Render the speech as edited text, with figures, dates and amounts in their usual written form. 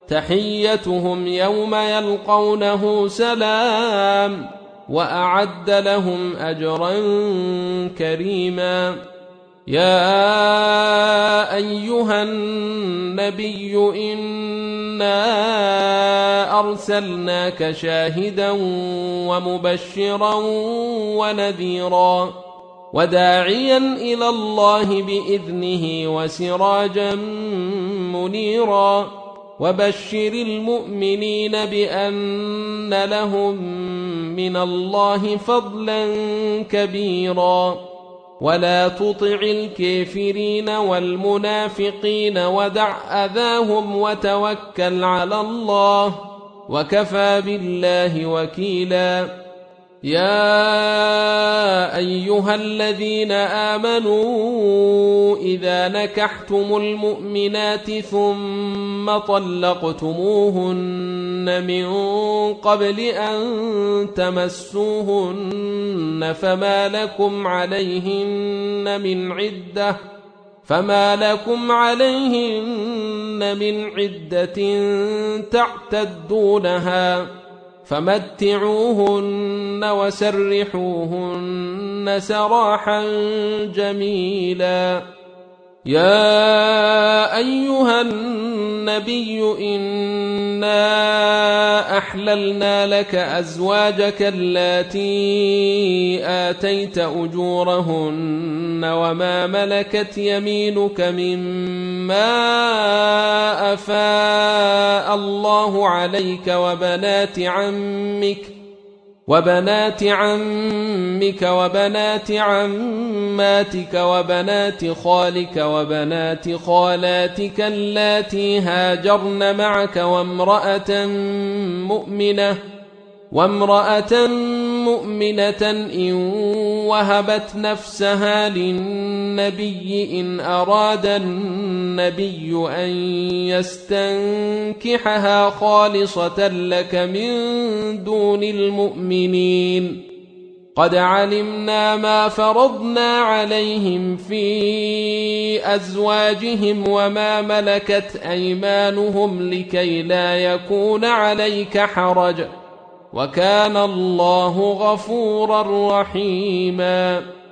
تحيتهم يوم يلقونه سلام وأعد لهم أجرا كريما. يا أيها النبي إنا أرسلناك شاهدا ومبشرا ونذيرا وداعيا إلى الله بإذنه وسراجا منيرا وبشر المؤمنين بأن لهم من الله فضلا كبيرا ولا تطع الكافرين والمنافقين ودع أذاهم وتوكل على الله وكفى بالله وكيلا. يا أيها الذين آمنوا إذا نكحتم المؤمنات ثم طلقتموهن من قبل أن تمسوهن فما لكم عليهن من عدة تعتدونها فمتعوهن وسرحوهن سراحا جميلا. يا أيها النبي إنا أحللنا لك أزواجك اللاتي آتيت أجورهن وما ملكت يمينك مما أفاء الله عليك وبنات عمك وبنات عماتك وبنات خالك وبنات خالاتك اللاتي هاجرن معك وامرأة مؤمنة إن وهبت نفسها للنبي إن أراد النبي أن يستنكحها خالصة لك من دون المؤمنين. قد علمنا ما فرضنا عليهم في أزواجهم وما ملكت أيمانهم لكي لا يكون عليك حرج وكان الله غفورا رحيما.